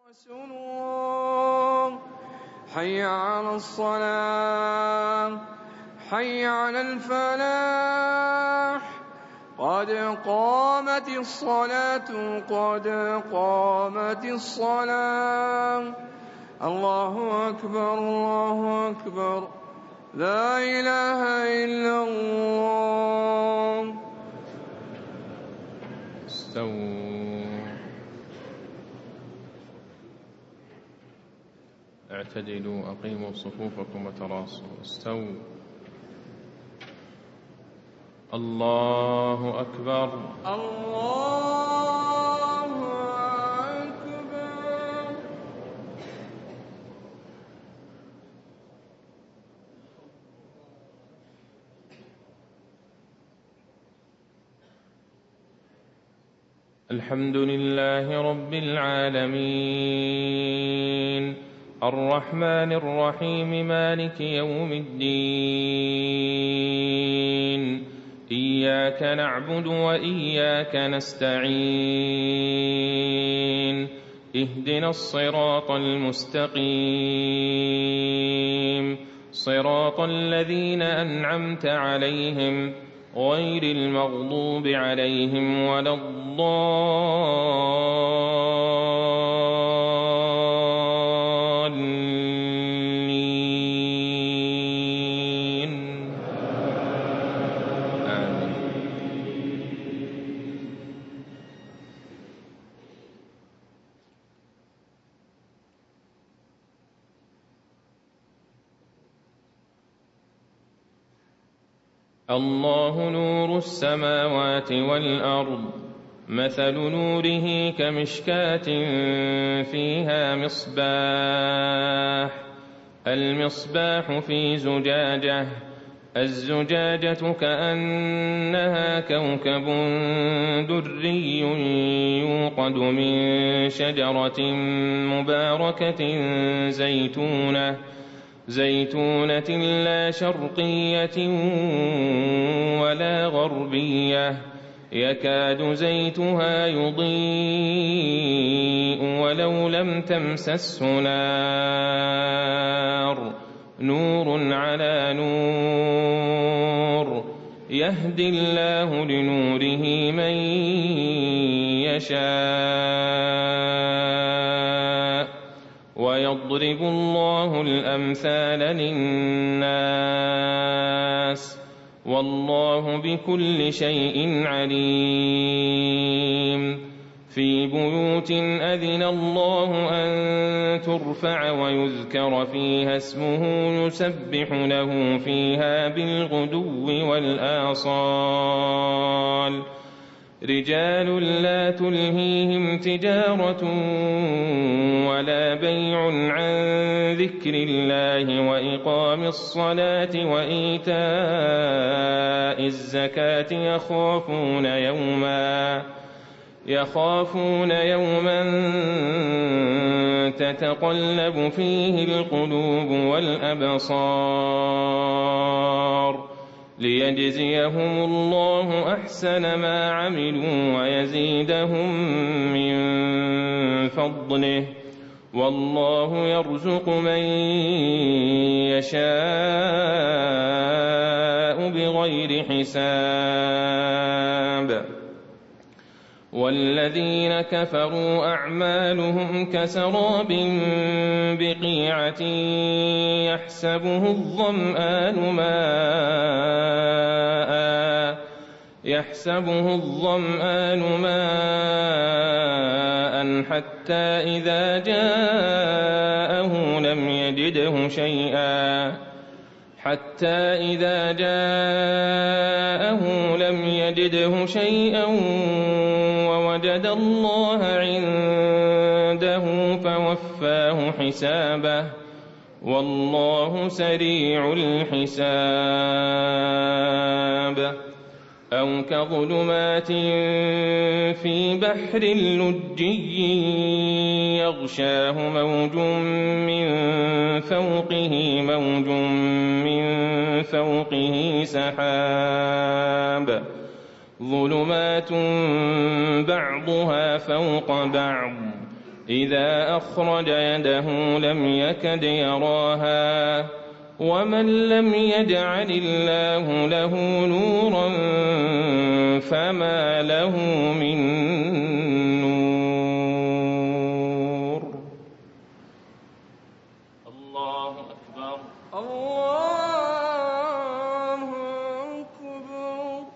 وسرور. حي على الصلاة، حي على الفلاح، قد قامت الصلاة، قد قامت الصلاة. الله أكبر، الله أكبر، لا إله إلا الله. استووا، اعتدلوا، أقيموا صفوفكم وتراصوا. استووا. الله أكبر، الله أكبر. الحمد لله رب العالمين، الرحمن الرحيم، مالك يوم الدين. إياك نعبد وإياك نستعين، اهدنا الصراط المستقيم، صراط الذين أنعمت عليهم غير المغضوب عليهم ولا الضالين. آمين. الله نور السماوات والأرض، مثل نوره كمشكاة فيها مصباح، المصباح في زجاجة، الزجاجة كأنها كوكب دري يوقد من شجرة مباركة زيتونة لا شرقية ولا غربية، يكاد زيتها يضيء ولو لم تمسسه نار، نور على نور، يهدي الله لنوره من يشاء، ويضرب الله الأمثال للناس، والله بكل شيء عليم. في بيوت أذن الله أن ترفع ويذكر فيها اسمه يسبح له فيها بالغدو والآصال، رجال لا تلهيهم تجارة ولا بيع عن ذكر الله وإقام الصلاة وإيتاء الزكاة يخافون يوما تتقلب فيه القلوب والأبصار، ليجزيهم الله أحسن ما عملوا ويزيدهم من فضله، والله يرزق من يشاء بغير حساب. والذين كفروا أعمالهم كسراب بقيعة يحسبه الظمآن ماء حتى إذا جاءه لم يجده شيئا ووجد الله عنده فوفاه حسابه، والله سريع الحساب. أو كظلمات في بحر لجي يغشاه موج من فوقه سحاب، ظلمات بعضها فوق بعض إذا أخرج يده لم يكد يراها ومن لم يجعل الله له نورا فما له من نور. الله أكبر. الله أكبر.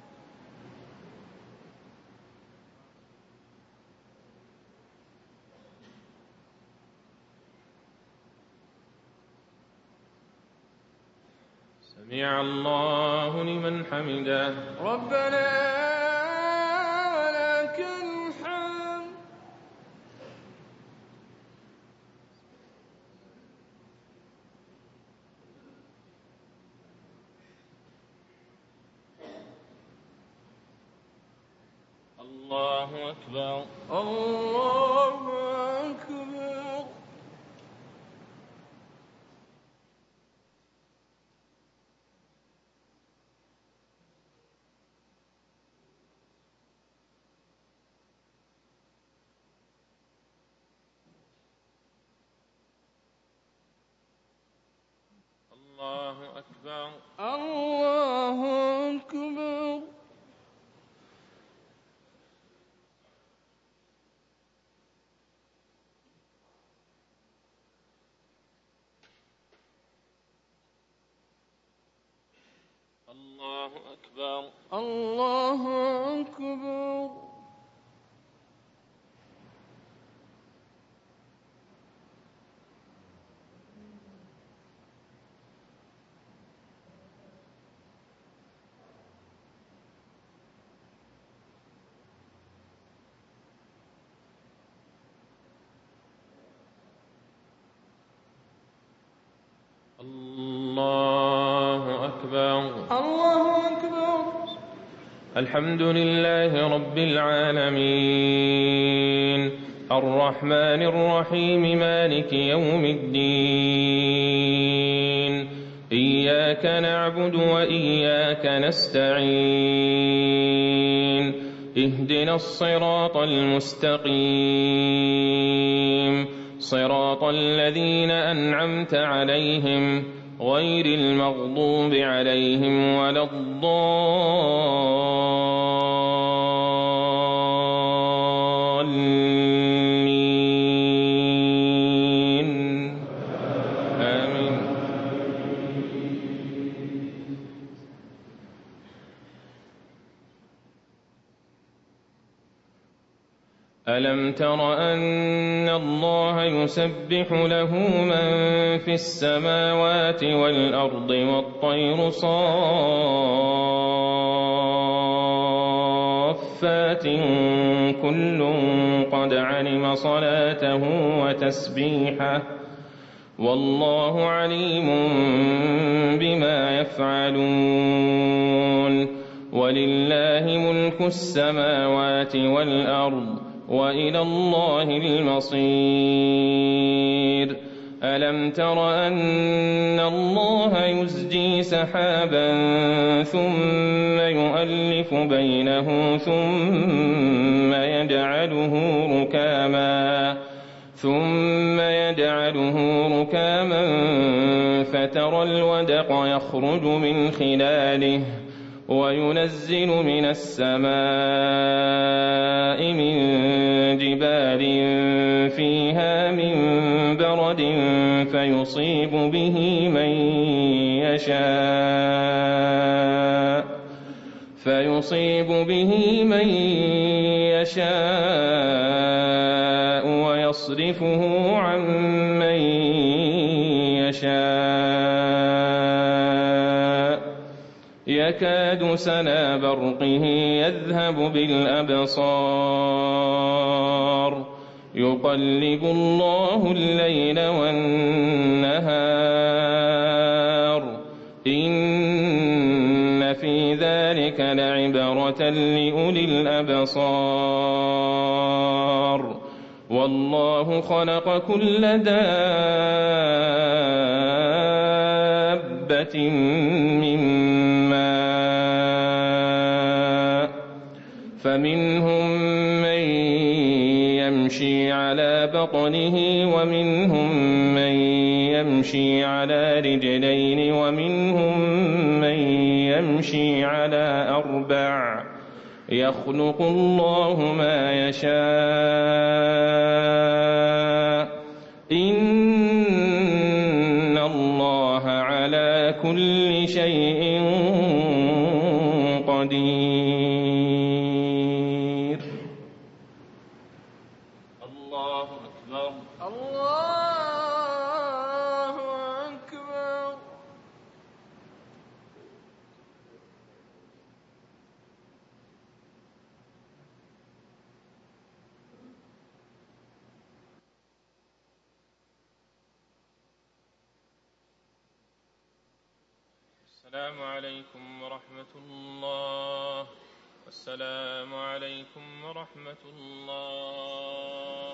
سمع الله لمن حمده. ربنا لك الحمد. الله أكبر. الله أكبر. الله أكبر. الله أكبر. الله أكبر. الله أكبر. الله أكبر. الله أكبر. الحمد لله رب العالمين الرحمن الرحيم مالك يوم الدين إياك نعبد وإياك نستعين اهدنا الصراط المستقيم صراط الذين أنعمت عليهم غير المغضوب عليهم ولا الضالين آمين. ألم تر أن الله يسبح له من في السماوات والأرض والطير صافات كل قد علم صلاته وتسبيحه والله عليم بما يفعلون ولله ملك السماوات والأرض وإلى الله المصير. ألم تر أن الله يزجي سحابا ثم يؤلف بينه ثم يجعله ركاما فترى الودق يخرج من خلاله وينزل من السماء من جبال فيها من برد فيصيب به من يشاء ويصرفه عن من يشاء يكاد سنا برقه يذهب بالأبصار يقلب الله الليل والنهار إن في ذلك لعبرة لأولي الأبصار والله خلق كل دابة من ماء فمنهم من يمشي على بطنه ومنهم من يمشي على رجلين ومنهم من يمشي على أربع يخلق الله ما يشاء إن الله على كل شيء قدير. الله أكبر. الله أكبر. السلام عليكم ورحمة الله. السلام عليكم ورحمة الله.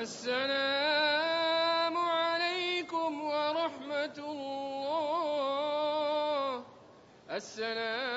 السلام عليكم ورحمة الله. السلام